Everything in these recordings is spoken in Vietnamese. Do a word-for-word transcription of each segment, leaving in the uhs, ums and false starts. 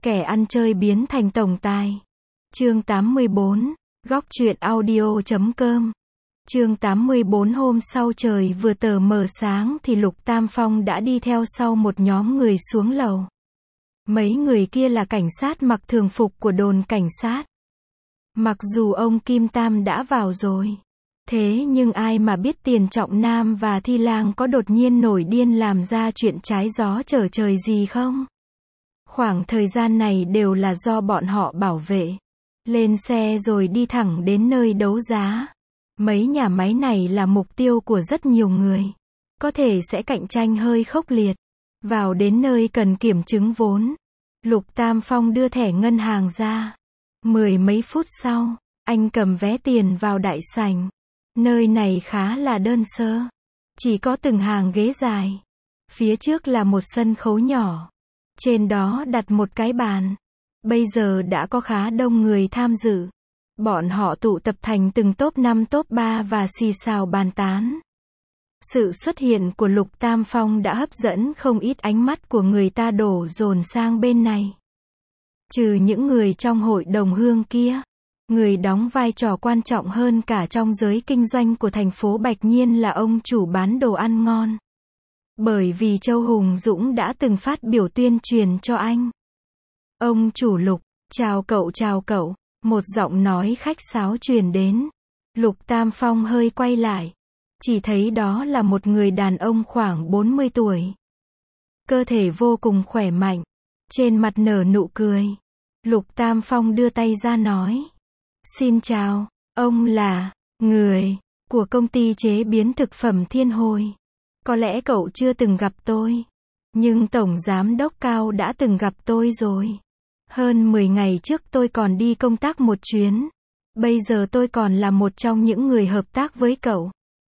Kẻ ăn chơi biến thành tổng tài. Chương tám mươi bốn, góc truyện audio chấm com. Chương tám mươi bốn. Hôm sau trời vừa tờ mờ sáng thì Lục Tam Phong đã đi theo sau một nhóm người xuống lầu. Mấy người kia là cảnh sát mặc thường phục của đồn cảnh sát. Mặc dù ông Kim Tam đã vào rồi, thế nhưng ai mà biết Tiền Trọng Nam và Thi Lang có đột nhiên nổi điên làm ra chuyện trái gió trở trời gì không? Khoảng thời gian này đều là do bọn họ bảo vệ. Lên xe rồi đi thẳng đến nơi đấu giá. Mấy nhà máy này là mục tiêu của rất nhiều người. Có thể sẽ cạnh tranh hơi khốc liệt. Vào đến nơi cần kiểm chứng vốn. Lục Tam Phong đưa thẻ ngân hàng ra. Mười mấy phút sau, anh cầm vé tiền vào đại sảnh. Nơi này khá là đơn sơ. Chỉ có từng hàng ghế dài. Phía trước là một sân khấu nhỏ. Trên đó đặt một cái bàn. Bây giờ đã có khá đông người tham dự. Bọn họ tụ tập thành từng top năm top ba và xì xào bàn tán. Sự xuất hiện của Lục Tam Phong đã hấp dẫn không ít ánh mắt của người ta đổ dồn sang bên này. Trừ những người trong hội đồng hương kia, người đóng vai trò quan trọng hơn cả trong giới kinh doanh của thành phố Bạch Nhiên là ông chủ bán đồ ăn ngon. Bởi vì Châu Hùng Dũng đã từng phát biểu tuyên truyền cho anh. Ông chủ Lục, chào cậu chào cậu, một giọng nói khách sáo truyền đến. Lục Tam Phong hơi quay lại. Chỉ thấy đó là một người đàn ông khoảng bốn mươi tuổi. Cơ thể vô cùng khỏe mạnh. Trên mặt nở nụ cười. Lục Tam Phong đưa tay ra nói. Xin chào, ông là người của công ty chế biến thực phẩm Thiên Hồi. Có lẽ cậu chưa từng gặp tôi. Nhưng Tổng Giám Đốc Cao đã từng gặp tôi rồi. Hơn mười ngày trước tôi còn đi công tác một chuyến. Bây giờ tôi còn là một trong những người hợp tác với cậu.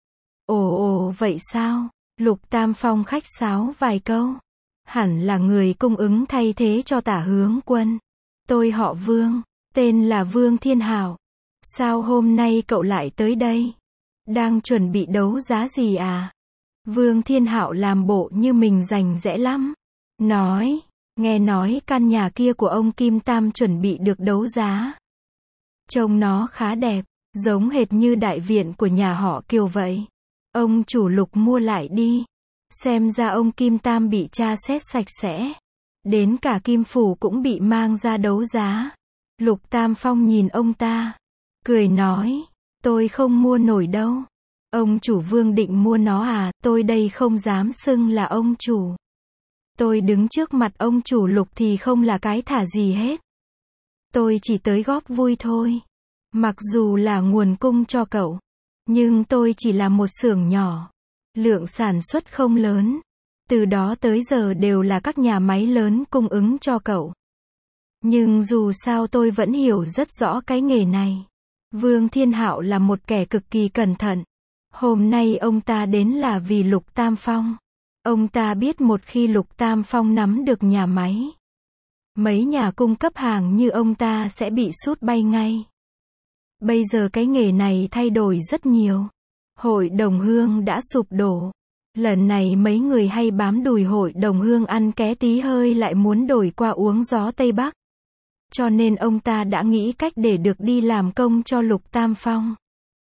Ồ ồ vậy sao? Lục Tam Phong khách sáo vài câu. Hẳn là người cung ứng thay thế cho Tả Hướng Quân. Tôi họ Vương, tên là Vương Thiên Hảo. Sao hôm nay cậu lại tới đây? Đang chuẩn bị đấu giá gì à? Vương Thiên Hạo làm bộ như mình rành rẽ lắm. Nói, nghe nói căn nhà kia của ông Kim Tam chuẩn bị được đấu giá. Trông nó khá đẹp, giống hệt như đại viện của nhà họ Kiều vậy. Ông chủ Lục mua lại đi. Xem ra ông Kim Tam bị tra xét sạch sẽ. Đến cả Kim Phủ cũng bị mang ra đấu giá. Lục Tam Phong nhìn ông ta. Cười nói, tôi không mua nổi đâu. Ông chủ Vương định mua nó à, tôi đây không dám xưng là ông chủ. Tôi đứng trước mặt ông chủ Lục thì không là cái thả gì hết. Tôi chỉ tới góp vui thôi. Mặc dù là nguồn cung cho cậu. Nhưng tôi chỉ là một xưởng nhỏ. Lượng sản xuất không lớn. Từ đó tới giờ đều là các nhà máy lớn cung ứng cho cậu. Nhưng dù sao tôi vẫn hiểu rất rõ cái nghề này. Vương Thiên Hạo là một kẻ cực kỳ cẩn thận. Hôm nay ông ta đến là vì Lục Tam Phong. Ông ta biết một khi Lục Tam Phong nắm được nhà máy, mấy nhà cung cấp hàng như ông ta sẽ bị sút bay ngay. Bây giờ cái nghề này thay đổi rất nhiều. Hội đồng hương đã sụp đổ. Lần này mấy người hay bám đùi hội đồng hương ăn ké tí hơi lại muốn đổi qua uống gió Tây Bắc. Cho nên ông ta đã nghĩ cách để được đi làm công cho Lục Tam Phong.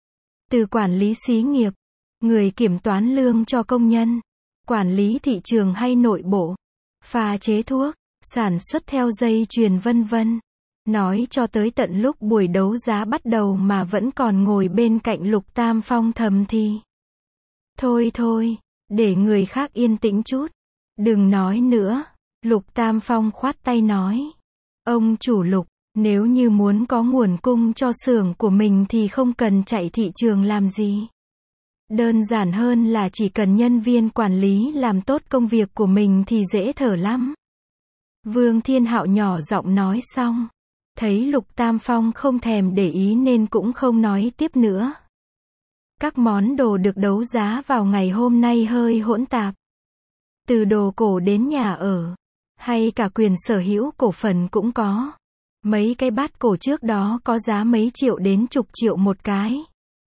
Từ quản lý xí nghiệp, người kiểm toán lương cho công nhân, quản lý thị trường hay nội bộ, pha chế thuốc, sản xuất theo dây chuyền vân vân. Nói cho tới tận lúc buổi đấu giá bắt đầu mà vẫn còn ngồi bên cạnh Lục Tam Phong thầm thì. Thôi thôi, để người khác yên tĩnh chút. Đừng nói nữa. Lục Tam Phong khoát tay nói. Ông chủ Lục, nếu như muốn có nguồn cung cho xưởng của mình thì không cần chạy thị trường làm gì. Đơn giản hơn là chỉ cần nhân viên quản lý làm tốt công việc của mình thì dễ thở lắm. Vương Thiên Hạo nhỏ giọng nói xong. Thấy Lục Tam Phong không thèm để ý nên cũng không nói tiếp nữa. Các món đồ được đấu giá vào ngày hôm nay hơi hỗn tạp. Từ đồ cổ đến nhà ở, hay cả quyền sở hữu cổ phần cũng có. Mấy cái bát cổ trước đó có giá mấy triệu đến chục triệu một cái.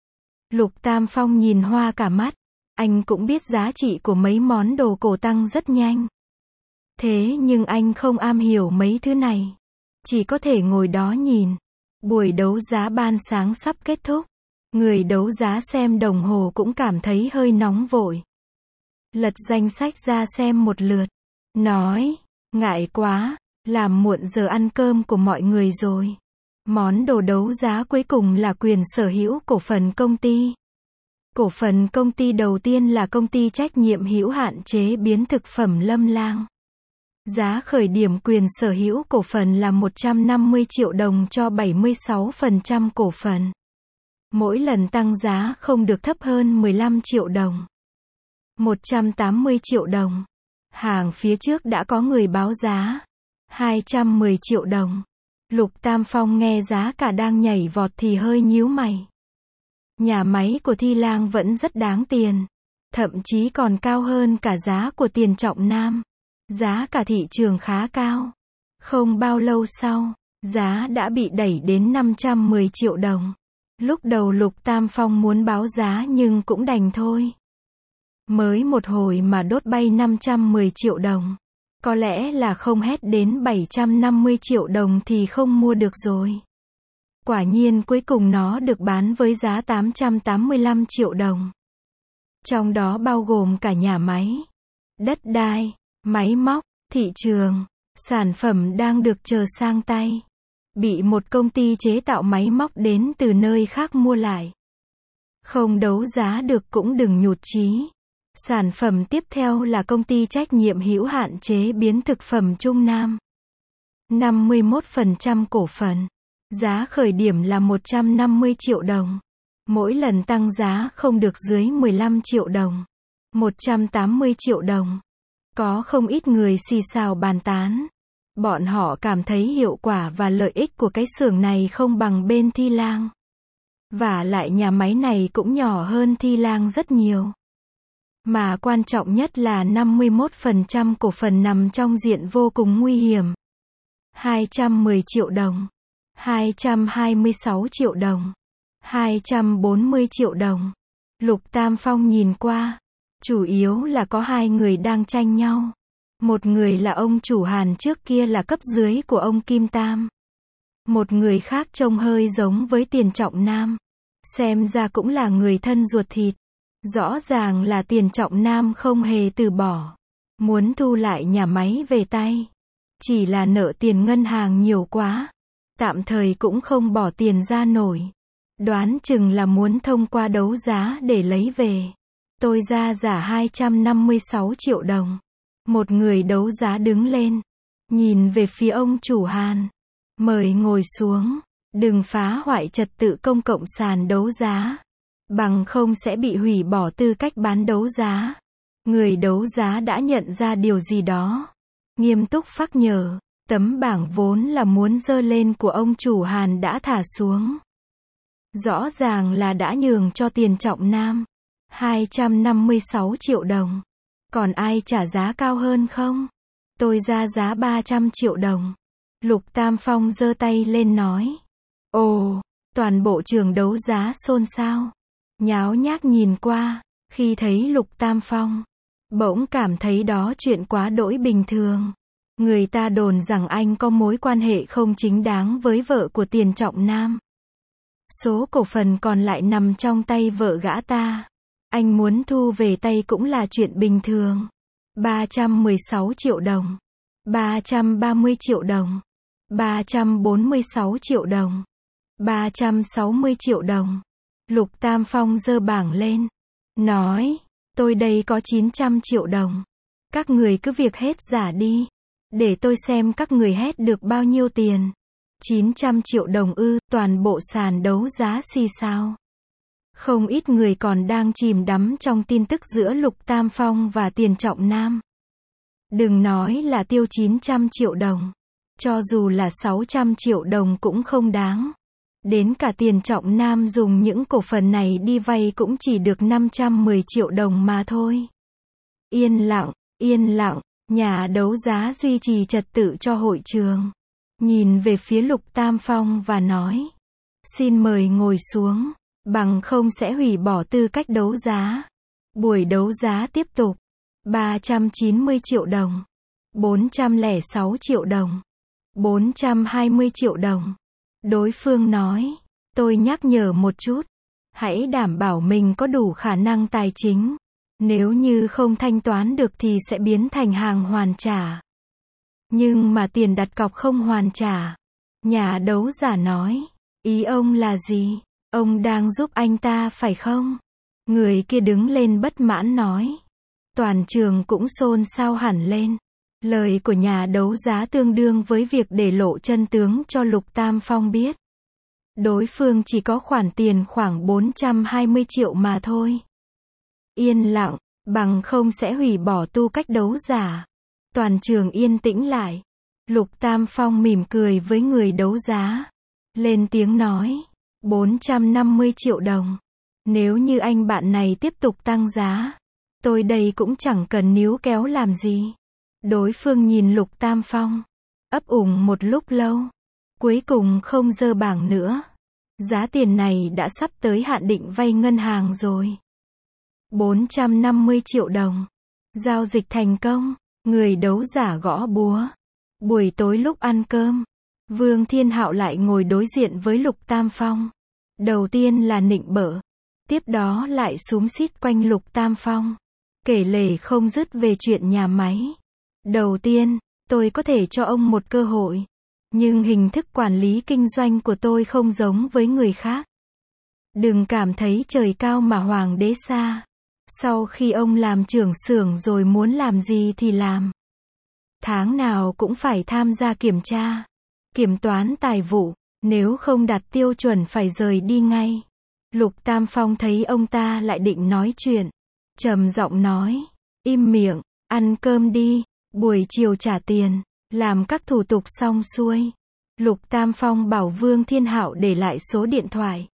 Lục Tam Phong nhìn hoa cả mắt. Anh cũng biết giá trị của mấy món đồ cổ tăng rất nhanh. Thế nhưng anh không am hiểu mấy thứ này. Chỉ có thể ngồi đó nhìn. Buổi đấu giá ban sáng sắp kết thúc. Người đấu giá xem đồng hồ cũng cảm thấy hơi nóng vội. Lật danh sách ra xem một lượt. Nói, ngại quá, làm muộn giờ ăn cơm của mọi người rồi. Món đồ đấu giá cuối cùng là quyền sở hữu cổ phần công ty. Cổ phần công ty đầu tiên là công ty trách nhiệm hữu hạn chế biến thực phẩm Lâm Lang. Giá khởi điểm quyền sở hữu cổ phần là một trăm năm mươi triệu đồng cho bảy mươi sáu phần trăm cổ phần. Mỗi lần tăng giá không được thấp hơn mười lăm triệu đồng. một trăm tám mươi triệu đồng. Hàng phía trước đã có người báo giá. hai trăm mười triệu đồng. Lục Tam Phong nghe giá cả đang nhảy vọt thì hơi nhíu mày. Nhà máy của Thi Lang vẫn rất đáng tiền. Thậm chí còn cao hơn cả giá của Tiền Trọng Nam. Giá cả thị trường khá cao. Không bao lâu sau, giá đã bị đẩy đến năm trăm mười triệu đồng. Lúc đầu Lục Tam Phong muốn báo giá nhưng cũng đành thôi. Mới một hồi mà đốt bay năm trăm mười triệu đồng. Có lẽ là không hét đến bảy trăm năm mươi triệu đồng thì không mua được rồi. Quả nhiên cuối cùng nó được bán với giá tám trăm tám mươi lăm triệu đồng. Trong đó bao gồm cả nhà máy, đất đai, máy móc, thị trường, sản phẩm đang được chờ sang tay. Bị một công ty chế tạo máy móc đến từ nơi khác mua lại. Không đấu giá được cũng đừng nhụt chí. Sản phẩm tiếp theo là công ty trách nhiệm hữu hạn chế biến thực phẩm Trung Nam. năm mươi mốt phần trăm cổ phần. Giá khởi điểm là một trăm năm mươi triệu đồng. Mỗi lần tăng giá không được dưới mười lăm triệu đồng. một trăm tám mươi triệu đồng. Có không ít người xì xào bàn tán. Bọn họ cảm thấy hiệu quả và lợi ích của cái xưởng này không bằng bên Thi Lang. Và lại nhà máy này cũng nhỏ hơn Thi Lang rất nhiều. Mà quan trọng nhất là năm mươi mốt phần trăm cổ phần nằm trong diện vô cùng nguy hiểm. hai trăm mười triệu đồng. hai trăm hai mươi sáu triệu đồng. hai trăm bốn mươi triệu đồng. Lục Tam Phong nhìn qua. Chủ yếu là có hai người đang tranh nhau. Một người là ông chủ Hàn trước kia là cấp dưới của ông Kim Tam. Một người khác trông hơi giống với Tiền Trọng Nam. Xem ra cũng là người thân ruột thịt. Rõ ràng là Tiền Trọng Nam không hề từ bỏ. Muốn thu lại nhà máy về tay. Chỉ là nợ tiền ngân hàng nhiều quá. Tạm thời cũng không bỏ tiền ra nổi. Đoán chừng là muốn thông qua đấu giá để lấy về. Tôi ra giả hai trăm năm mươi sáu triệu đồng. Một người đấu giá đứng lên. Nhìn về phía ông chủ Hàn. Mời ngồi xuống. Đừng phá hoại trật tự công cộng sàn đấu giá. Bằng không sẽ bị hủy bỏ tư cách bán đấu giá. Người đấu giá đã nhận ra điều gì đó. Nghiêm túc phác nhở. Tấm bảng vốn là muốn dơ lên của ông chủ Hàn đã thả xuống. Rõ ràng là đã nhường cho Tiền Trọng Nam. hai trăm năm mươi sáu triệu đồng. Còn ai trả giá cao hơn không? Tôi ra giá ba trăm triệu đồng. Lục Tam Phong giơ tay lên nói. Ồ, toàn bộ trường đấu giá xôn xao. Nháo nhác nhìn qua, khi thấy Lục Tam Phong, bỗng cảm thấy đó chuyện quá đỗi bình thường. Người ta đồn rằng anh có mối quan hệ không chính đáng với vợ của Tiền Trọng Nam. Số cổ phần còn lại nằm trong tay vợ gã ta. Anh muốn thu về tay cũng là chuyện bình thường. ba trăm mười sáu triệu đồng. ba trăm ba mươi triệu đồng. ba trăm bốn mươi sáu triệu đồng. ba trăm sáu mươi triệu đồng. Lục Tam Phong giơ bảng lên. Nói, tôi đây có chín trăm triệu đồng. Các người cứ việc hết giả đi. Để tôi xem các người hết được bao nhiêu tiền. chín trăm triệu đồng ư, toàn bộ sàn đấu giá xì xào. Không ít người còn đang chìm đắm trong tin tức giữa Lục Tam Phong và Tiền Trọng Nam. Đừng nói là tiêu chín trăm triệu đồng. Cho dù là sáu trăm triệu đồng cũng không đáng. Đến cả Tiền Trọng Nam dùng những cổ phần này đi vay cũng chỉ được năm trăm mười triệu đồng mà thôi. Yên lặng, yên lặng, nhà đấu giá duy trì trật tự cho hội trường. Nhìn về phía Lục Tam Phong và nói. Xin mời ngồi xuống, bằng không sẽ hủy bỏ tư cách đấu giá. Buổi đấu giá tiếp tục. ba trăm chín mươi triệu đồng. bốn trăm lẻ sáu triệu đồng. bốn trăm hai mươi triệu đồng. Đối phương nói, tôi nhắc nhở một chút. Hãy đảm bảo mình có đủ khả năng tài chính. Nếu như không thanh toán được thì sẽ biến thành hàng hoàn trả. Nhưng mà tiền đặt cọc không hoàn trả. Nhà đấu giả nói, ý ông là gì? Ông đang giúp anh ta phải không? Người kia đứng lên bất mãn nói. Toàn trường cũng xôn xao hẳn lên. Lời của nhà đấu giá tương đương với việc để lộ chân tướng cho Lục Tam Phong biết. Đối phương chỉ có khoản tiền khoảng bốn trăm hai mươi triệu mà thôi. Yên lặng, bằng không sẽ hủy bỏ tu cách đấu giả. Toàn trường yên tĩnh lại. Lục Tam Phong mỉm cười với người đấu giá. Lên tiếng nói, bốn trăm năm mươi triệu đồng. Nếu như anh bạn này tiếp tục tăng giá, tôi đây cũng chẳng cần níu kéo làm gì. Đối phương nhìn Lục Tam Phong, ấp ủng một lúc lâu. Cuối cùng không dơ bảng nữa. Giá tiền này đã sắp tới hạn định vay ngân hàng rồi. bốn trăm năm mươi triệu đồng. Giao dịch thành công. Người đấu giả gõ búa. Buổi tối lúc ăn cơm, Vương Thiên Hạo lại ngồi đối diện với Lục Tam Phong. Đầu tiên là nịnh bợ. Tiếp đó lại xúm xít quanh Lục Tam Phong. Kể lể không dứt về chuyện nhà máy. Đầu tiên, tôi có thể cho ông một cơ hội. Nhưng hình thức quản lý kinh doanh của tôi không giống với người khác. Đừng cảm thấy trời cao mà hoàng đế xa. Sau khi ông làm trưởng xưởng rồi muốn làm gì thì làm. Tháng nào cũng phải tham gia kiểm tra, kiểm toán tài vụ, nếu không đạt tiêu chuẩn phải rời đi ngay. Lục Tam Phong thấy ông ta lại định nói chuyện, trầm giọng nói, im miệng, ăn cơm đi, buổi chiều trả tiền, làm các thủ tục xong xuôi. Lục Tam Phong bảo Vương Thiên Hạo để lại số điện thoại.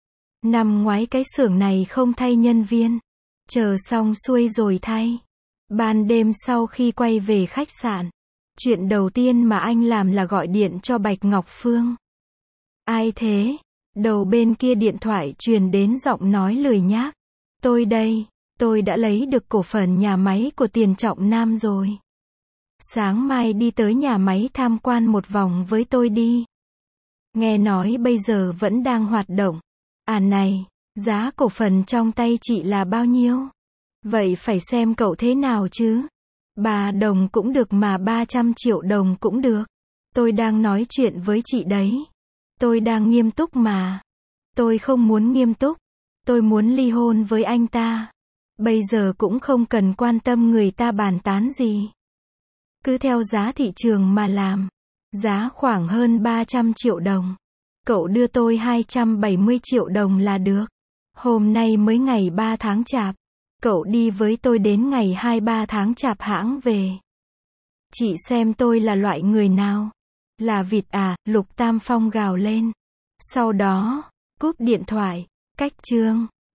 Năm ngoái cái xưởng này không thay nhân viên, chờ xong xuôi rồi thay. Ban đêm sau khi quay về khách sạn, chuyện đầu tiên mà anh làm là gọi điện cho Bạch Ngọc Phương. Ai thế? Đầu bên kia điện thoại truyền đến giọng nói lười nhác. Tôi đây, tôi đã lấy được cổ phần nhà máy của Tiền Trọng Nam rồi. Sáng mai đi tới nhà máy tham quan một vòng với tôi đi. Nghe nói bây giờ vẫn đang hoạt động. À này, giá cổ phần trong tay chị là bao nhiêu? Vậy phải xem cậu thế nào chứ. Ba đồng cũng được mà ba trăm triệu đồng cũng được. Tôi đang nói chuyện với chị đấy. Tôi đang nghiêm túc mà. Tôi không muốn nghiêm túc. Tôi muốn ly hôn với anh ta. Bây giờ cũng không cần quan tâm người ta bàn tán gì. Cứ theo giá thị trường mà làm. Giá khoảng hơn ba trăm triệu đồng. Cậu đưa tôi hai trăm bảy mươi triệu đồng là được. Hôm nay mới ngày ba tháng chạp. Cậu đi với tôi đến ngày hai ba tháng chạp hãng về. Chị xem tôi là loại người nào? Là vịt à? Lục Tam Phong gào lên. Sau đó, cúp điện thoại. Cách chương.